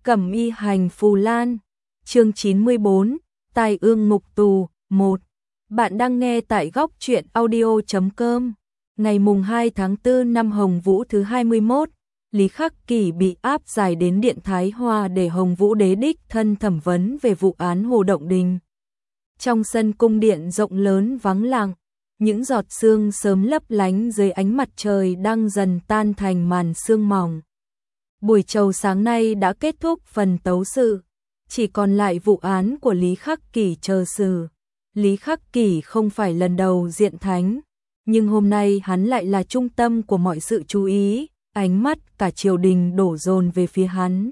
Cẩm y hành phù lan, chương 94, tai ương ngục tù, 1. Bạn đang nghe tại góc truyện audio.com. Ngày mùng 2 tháng 4 năm Hồng Vũ thứ 21, Lý Khắc Kỷ bị áp giải đến Điện Thái Hoa để Hồng Vũ đế đích thân thẩm vấn về vụ án Hồ Động Đình. Trong sân cung điện rộng lớn vắng lặng, những giọt sương sớm lấp lánh dưới ánh mặt trời đang dần tan thành màn sương mỏng. Buổi trầu sáng nay đã kết thúc phần tấu sự, chỉ còn lại vụ án của Lý Khắc Kỷ chờ xử. Lý Khắc Kỷ không phải lần đầu diện thánh, nhưng hôm nay hắn lại là trung tâm của mọi sự chú ý, ánh mắt cả triều đình đổ dồn về phía hắn.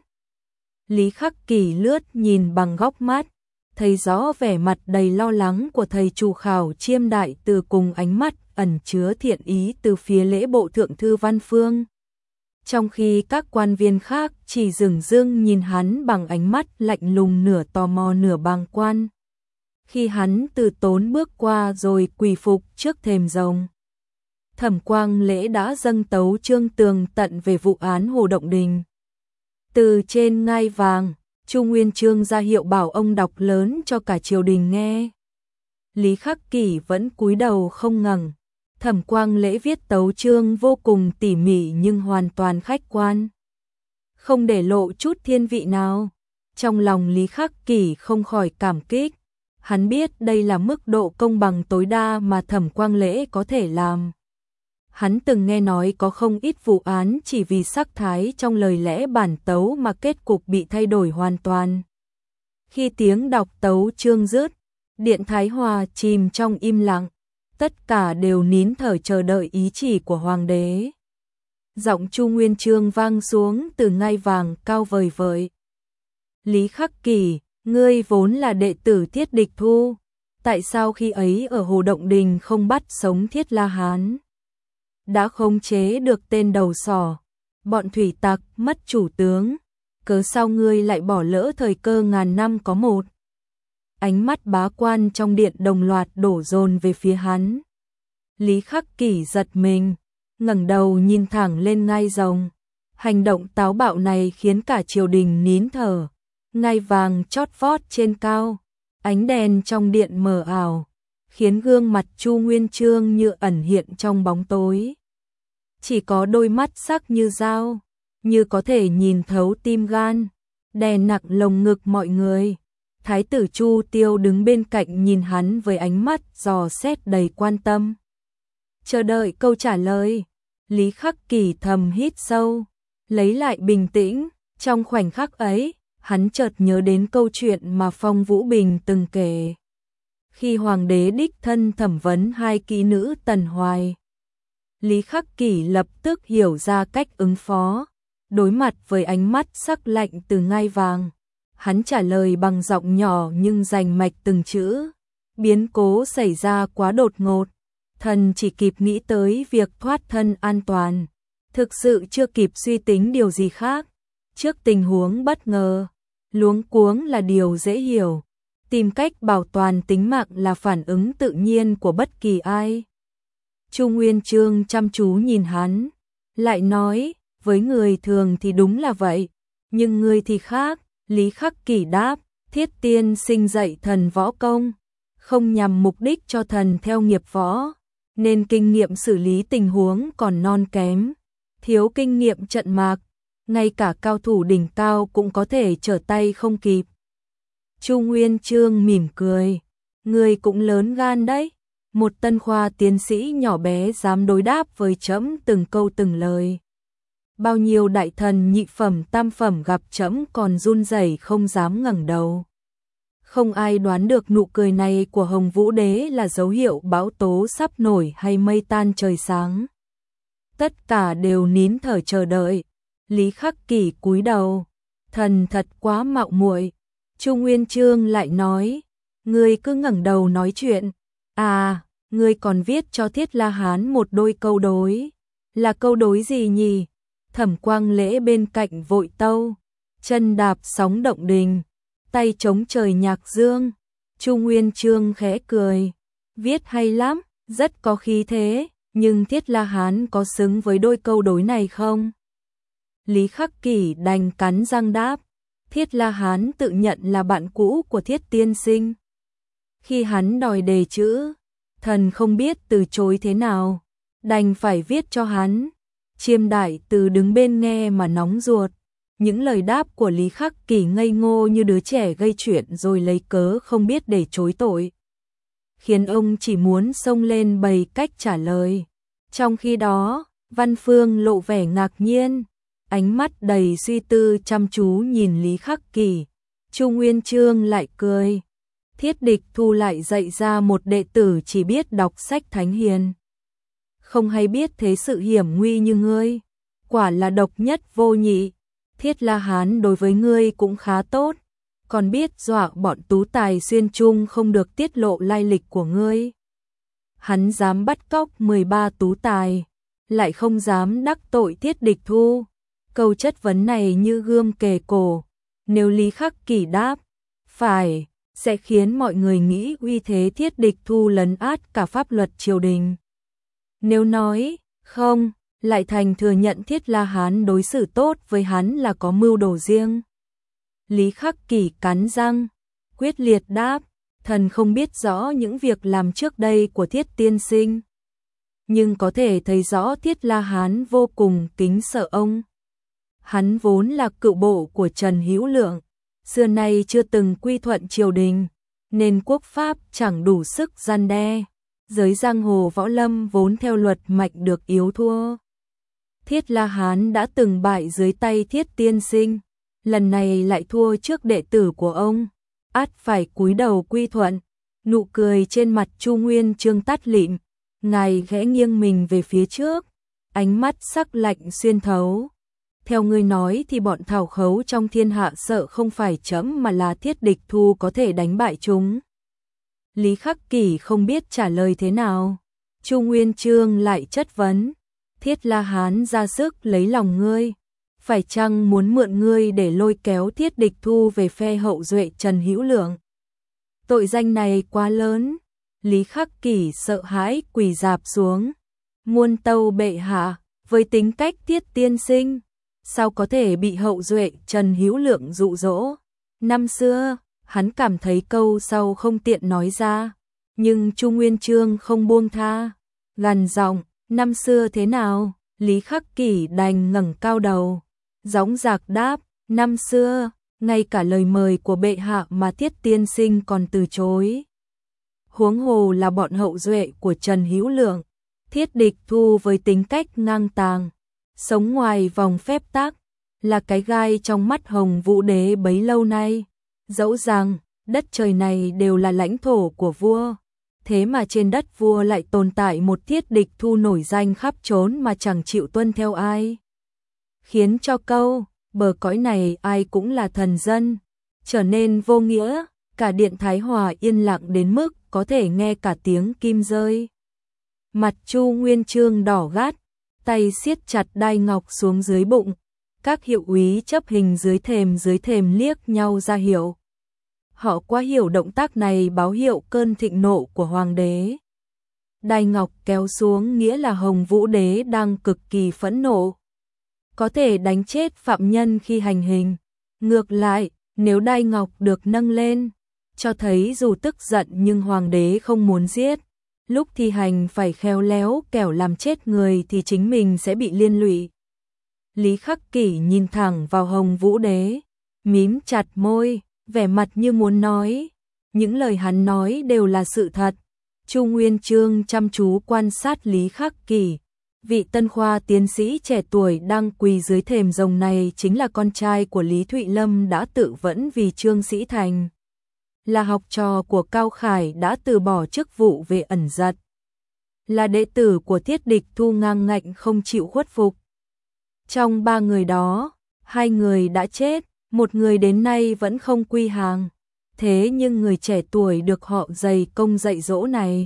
Lý Khắc Kỷ lướt nhìn bằng góc mắt, thấy rõ vẻ mặt đầy lo lắng của thầy chủ khảo Chiêm Đại Từ cùng ánh mắt ẩn chứa thiện ý từ phía lễ bộ thượng thư Văn Phương. Trong khi các quan viên khác chỉ dửng dưng nhìn hắn bằng ánh mắt lạnh lùng nửa tò mò nửa bàng quan. Khi hắn từ tốn bước qua rồi quỳ phục trước thềm rồng, Thẩm Quang Lễ đã dâng tấu chương tường tận về vụ án Hồ Động Đình. Từ trên ngai vàng, Chu Nguyên Chương ra hiệu bảo ông đọc lớn cho cả triều đình nghe. Lý Khắc Kỷ vẫn cúi đầu không ngẩng. Thẩm Quang Lễ viết tấu chương vô cùng tỉ mỉ nhưng hoàn toàn khách quan, không để lộ chút thiên vị nào. Trong lòng Lý Khắc Kỷ không khỏi cảm kích. Hắn biết đây là mức độ công bằng tối đa mà Thẩm Quang Lễ có thể làm. Hắn từng nghe nói có không ít vụ án chỉ vì sắc thái trong lời lẽ bản tấu mà kết cục bị thay đổi hoàn toàn. Khi tiếng đọc tấu chương dứt, Điện Thái Hòa chìm trong im lặng, tất cả đều nín thở chờ đợi ý chỉ của hoàng đế. Giọng Chu Nguyên Chương vang xuống từ ngai vàng cao vời vợi. Lý Khắc Kỷ, ngươi vốn là đệ tử Thiết Địch Thu, tại sao khi ấy ở Hồ Động Đình không bắt sống Thiết La Hán? Đã khống chế được tên đầu sỏ, bọn thủy tặc mất chủ tướng, cớ sao ngươi lại bỏ lỡ thời cơ ngàn năm có một? Ánh mắt bá quan trong điện đồng loạt đổ dồn về phía hắn. Lý Khắc Kỷ giật mình, ngẩng đầu nhìn thẳng lên ngai rồng. Hành động táo bạo này khiến cả triều đình nín thở. Ngai vàng chót vót trên cao, ánh đèn trong điện mờ ảo, khiến gương mặt Chu Nguyên Chương như ẩn hiện trong bóng tối. Chỉ có đôi mắt sắc như dao, như có thể nhìn thấu tim gan, đè nặng lồng ngực mọi người. Thái tử Chu Tiêu đứng bên cạnh nhìn hắn với ánh mắt dò xét đầy quan tâm. Chờ đợi câu trả lời, Lý Khắc Kỷ thầm hít sâu, lấy lại bình tĩnh. Trong khoảnh khắc ấy, hắn chợt nhớ đến câu chuyện mà Phong Vũ Bình từng kể. Khi hoàng đế đích thân thẩm vấn hai kỹ nữ Tần Hoài, Lý Khắc Kỷ lập tức hiểu ra cách ứng phó. Đối mặt với ánh mắt sắc lạnh từ ngai vàng, hắn trả lời bằng giọng nhỏ nhưng rành mạch từng chữ. Biến cố xảy ra quá đột ngột, thần chỉ kịp nghĩ tới việc thoát thân an toàn, thực sự chưa kịp suy tính điều gì khác. Trước tình huống bất ngờ, luống cuống là điều dễ hiểu, tìm cách bảo toàn tính mạng là phản ứng tự nhiên của bất kỳ ai. Chu Nguyên Chương chăm chú nhìn hắn, lại nói, với người thường thì đúng là vậy, nhưng ngươi thì khác. Lý Khắc Kỷ đáp, Thiết tiên sinh dạy thần võ công, không nhằm mục đích cho thần theo nghiệp võ, nên kinh nghiệm xử lý tình huống còn non kém, thiếu kinh nghiệm trận mạc, ngay cả cao thủ đỉnh cao cũng có thể trở tay không kịp. Chu Nguyên Chương mỉm cười, ngươi cũng lớn gan đấy, một tân khoa tiến sĩ nhỏ bé dám đối đáp với trẫm từng câu từng lời. Bao nhiêu đại thần nhị phẩm tam phẩm gặp trẫm còn run rẩy không dám ngẩng đầu. Không ai đoán được nụ cười này của Hồng Vũ đế là dấu hiệu bão tố sắp nổi hay mây tan trời sáng. Tất cả đều nín thở chờ đợi. Lý Khắc Kỷ cúi đầu, thần thật quá mạo muội. Chu Nguyên Chương lại nói, ngươi cứ ngẩng đầu nói chuyện. À, ngươi còn viết cho Thiết La Hán một đôi câu đối. Là câu đối gì nhỉ? Thẩm Quang Lễ bên cạnh vội tâu, chân đạp sóng động đình, tay chống trời nhạc dương. Chu Nguyên Chương khẽ cười, viết hay lắm, rất có khí thế, nhưng Thiết La Hán có xứng với đôi câu đối này không? Lý Khắc Kỷ đành cắn răng đáp, Thiết La Hán tự nhận là bạn cũ của Thiết tiên sinh. Khi hắn đòi đề chữ, thần không biết từ chối thế nào, đành phải viết cho hắn. Chiêm Đại Từ đứng bên nghe mà nóng ruột. Những lời đáp của Lý Khắc Kỳ ngây ngô như đứa trẻ gây chuyện rồi lấy cớ không biết để chối tội, khiến ông chỉ muốn xông lên bày cách trả lời. Trong khi đó, Văn Phương lộ vẻ ngạc nhiên, ánh mắt đầy suy tư chăm chú nhìn Lý Khắc Kỳ. Chu Nguyên Chương lại cười. Thiết Địch Thu lại dạy ra một đệ tử chỉ biết đọc sách thánh hiền, không hay biết thế sự hiểm nguy như ngươi, quả là độc nhất vô nhị. Thiết La Hán đối với ngươi cũng khá tốt, còn biết dọa bọn tú tài xuyên trung không được tiết lộ lai lịch của ngươi. Hắn dám bắt cóc 13 tú tài, lại không dám đắc tội Thiết Địch Thu. Câu chất vấn này như gươm kề cổ, nếu Lý Khắc Kỳ đáp phải, sẽ khiến mọi người nghĩ uy thế Thiết Địch Thu lấn át cả pháp luật triều đình. Nếu nói không, lại thành thừa nhận Thiết La Hán đối xử tốt với hắn là có mưu đồ riêng. Lý Khắc Kỳ cắn răng, quyết liệt đáp, thần không biết rõ những việc làm trước đây của Thiết tiên sinh, nhưng có thể thấy rõ Thiết La Hán vô cùng kính sợ ông. Hắn vốn là cựu bộ của Trần Hữu Lượng, xưa nay chưa từng quy thuận triều đình, nên quốc pháp chẳng đủ sức răn đe. Giới giang hồ võ lâm vốn theo luật mạnh được yếu thua. Thiết La Hán đã từng bại dưới tay Thiết tiên sinh, lần này lại thua trước đệ tử của ông, ắt phải cúi đầu quy thuận. Nụ cười trên mặt Chu Nguyên Chương tắt lịm, ngài khẽ nghiêng mình về phía trước, ánh mắt sắc lạnh xuyên thấu. Theo ngươi nói thì bọn thảo khấu trong thiên hạ sợ không phải trẫm mà là Thiết Địch Thu có thể đánh bại chúng. Lý Khắc Kỳ không biết trả lời thế nào. Chu Nguyên Chương lại chất vấn, Thiết La Hán ra sức lấy lòng ngươi, phải chăng muốn mượn ngươi để lôi kéo Thiết Địch Thu về phe hậu duệ Trần Hữu Lượng? Tội danh này quá lớn. Lý Khắc Kỳ sợ hãi quỳ rạp xuống. Muôn tâu bệ hạ, với tính cách Thiết tiên sinh, sao có thể bị hậu duệ Trần Hữu Lượng dụ dỗ? Năm xưa, hắn cảm thấy câu sau không tiện nói ra, nhưng Chu Nguyên Chương không buông tha, gằn giọng, năm xưa thế nào? Lý Khắc Kỳ đành ngẩng cao đầu, dõng dạc đáp, năm xưa, ngay cả lời mời của bệ hạ mà Thiết tiên sinh còn từ chối. Huống hồ là bọn hậu duệ của Trần Hữu Lượng. Thiết Địch Thu với tính cách ngang tàng, sống ngoài vòng phép tắc, là cái gai trong mắt Hồng Vũ Đế bấy lâu nay. Dẫu rằng đất trời này đều là lãnh thổ của vua, thế mà trên đất vua lại tồn tại một Thiết Địch Thu nổi danh khắp trốn mà chẳng chịu tuân theo ai, khiến cho câu bờ cõi này ai cũng là thần dân trở nên vô nghĩa. Cả điện Thái Hòa yên lặng đến mức có thể nghe cả tiếng kim rơi. Mặt Chu Nguyên Chương đỏ gắt, tay siết chặt đai ngọc xuống dưới bụng. Các hiệu úy chấp hình dưới thềm liếc nhau ra hiệu. Họ quá hiểu động tác này báo hiệu cơn thịnh nộ của hoàng đế. Đai ngọc kéo xuống nghĩa là Hồng Vũ Đế đang cực kỳ phẫn nộ, có thể đánh chết phạm nhân khi hành hình. Ngược lại, nếu đai ngọc được nâng lên, cho thấy dù tức giận nhưng hoàng đế không muốn giết, lúc thi hành phải khéo léo, kẻo làm chết người thì chính mình sẽ bị liên lụy. Lý Khắc Kỳ nhìn thẳng vào Hồng Vũ Đế, mím chặt môi, vẻ mặt như muốn nói, những lời hắn nói đều là sự thật. Chu Nguyên Chương chăm chú quan sát Lý Khắc Kỳ. Vị tân khoa tiến sĩ trẻ tuổi đang quỳ dưới thềm rồng này chính là con trai của Lý Thụy Lâm đã tự vẫn vì Trương Sĩ Thành, là học trò của Cao Khải đã từ bỏ chức vụ về ẩn giật, là đệ tử của Thiết Địch Thu ngang ngạnh không chịu khuất phục. Trong ba người đó, hai người đã chết, một người đến nay vẫn không quy hàng. Thế nhưng người trẻ tuổi được họ dày công dạy dỗ này,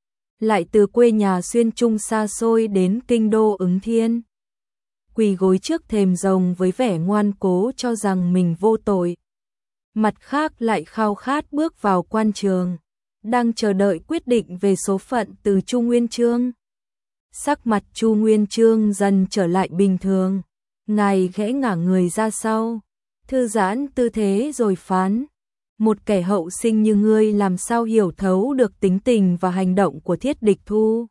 lại từ quê nhà xuyên trung xa xôi đến kinh đô Ứng Thiên, quỳ gối trước thềm rồng với vẻ ngoan cố cho rằng mình vô tội. Mặt khác lại khao khát bước vào quan trường, đang chờ đợi quyết định về số phận từ Chu Nguyên Chương. Sắc mặt Chu Nguyên Chương dần trở lại bình thường, ngài khẽ ngả người ra sau, thư giãn tư thế rồi phán. Một kẻ hậu sinh như ngươi làm sao hiểu thấu được tính tình và hành động của Thiết Địch Thu.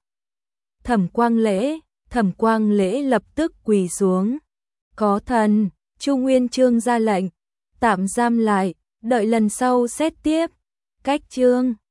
Thẩm Quang Lễ lập tức quỳ xuống. Có thần, Chu Nguyên Chương ra lệnh, tạm giam lại, đợi lần sau xét tiếp. Cách chương